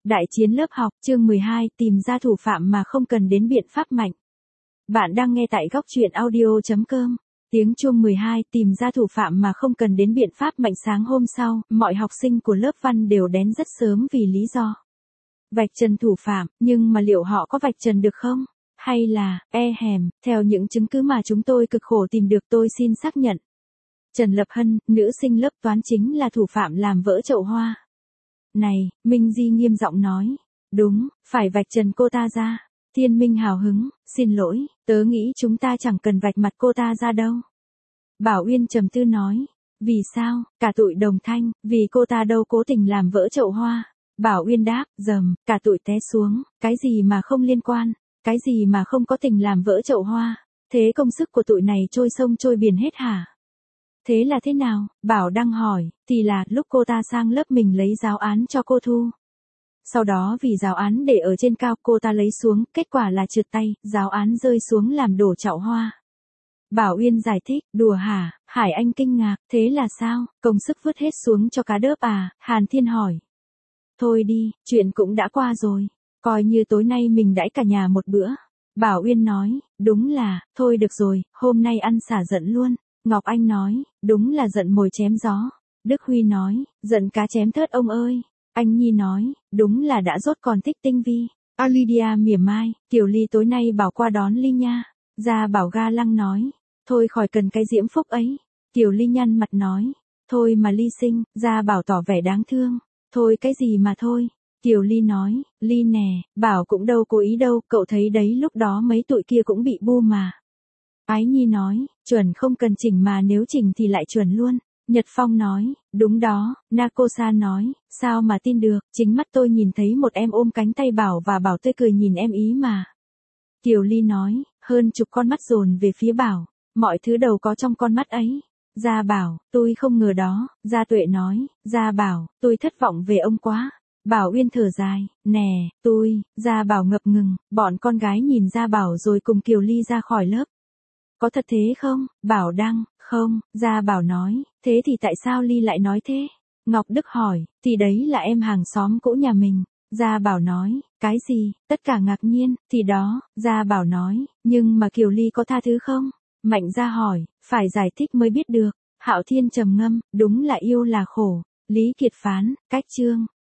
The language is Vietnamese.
Đại chiến lớp học, chương 12, tìm ra thủ phạm mà không cần đến biện pháp mạnh. Bạn đang nghe tại góc truyện audio.com. Tiếng chuông 12, tìm ra thủ phạm mà không cần đến biện pháp mạnh. Sáng hôm sau, mọi học sinh của lớp văn đều đến rất sớm vì lý do vạch trần thủ phạm, nhưng mà liệu họ có vạch trần được không? Hay là, theo những chứng cứ mà chúng tôi cực khổ tìm được, tôi xin xác nhận. Trần Lập Hân, nữ sinh lớp toán chính là thủ phạm làm vỡ chậu hoa. Này, Minh Di nghiêm giọng nói. Đúng, phải vạch trần cô ta ra. Thiên Minh hào hứng, xin lỗi, tớ nghĩ chúng ta chẳng cần vạch mặt cô ta ra đâu. Bảo Uyên trầm tư nói. Vì sao? Cả tụi đồng thanh, vì cô ta đâu cố tình làm vỡ chậu hoa. Bảo Uyên đáp, cả tụi té xuống, cái gì mà không liên quan, cái gì mà không có tình làm vỡ chậu hoa. Thế công sức của tụi này trôi sông trôi biển hết hả? Thế là thế nào? Bảo Đăng hỏi, thì là lúc cô ta sang lớp mình lấy giáo án cho cô Thu. Sau đó vì giáo án để ở trên cao, cô ta lấy xuống, kết quả là trượt tay, giáo án rơi xuống làm đổ chậu hoa. Bảo Uyên giải thích, đùa hả? Hải Anh kinh ngạc, thế là sao? Công sức vứt hết xuống cho cá đớp à? Hàn Thiên hỏi. Thôi đi, chuyện cũng đã qua rồi. Coi như tối nay mình đãi cả nhà một bữa. Bảo Uyên nói, đúng là, thôi được rồi, hôm nay ăn xả giận luôn. Ngọc Anh nói, đúng là giận mồi chém gió. Đức Huy nói, giận cá chém thớt ông ơi. Anh Nhi nói, đúng là đã rốt còn thích tinh vi. Lydia mỉa mai, Tiểu Ly tối nay bảo qua đón Ly nha. Gia Bảo ga lăng nói, thôi khỏi cần cái diễm phúc ấy. Tiểu Ly nhăn mặt nói, thôi mà Ly sinh. Gia Bảo tỏ vẻ đáng thương, thôi cái gì mà thôi. Tiểu Ly nói, Ly nè, Bảo cũng đâu cố ý đâu, cậu thấy đấy lúc đó mấy tụi kia cũng bị bu mà. Ái Nhi nói, chuẩn không cần chỉnh mà nếu chỉnh thì lại chuẩn luôn. Nhật Phong nói, đúng đó. Nakosan nói, sao mà tin được, chính mắt tôi nhìn thấy một em ôm cánh tay Bảo và Bảo tươi cười nhìn em ý mà. Tiểu Ly nói, hơn chục con mắt dồn về phía Bảo, mọi thứ đâu có trong con mắt ấy. Gia Bảo, tôi không ngờ đó. Gia Tuệ nói, Gia Bảo, tôi thất vọng về ông quá. Bảo Uyên thở dài, nè, Gia Bảo ngập ngừng, bọn con gái nhìn Gia Bảo rồi cùng Kiều Ly ra khỏi lớp. Có thật thế không? Bảo Đăng, không. Gia Bảo nói, thế thì tại sao Ly lại nói thế? Ngọc Đức hỏi, thì đấy là em hàng xóm cũ nhà mình. Gia Bảo nói, cái gì? Tất cả ngạc nhiên, thì đó. Gia Bảo nói, nhưng mà Kiều Ly có tha thứ không? Mạnh Gia hỏi, phải giải thích mới biết được. Hạo Thiên trầm ngâm, đúng là yêu là khổ. Lý Kiệt phán, cách chương.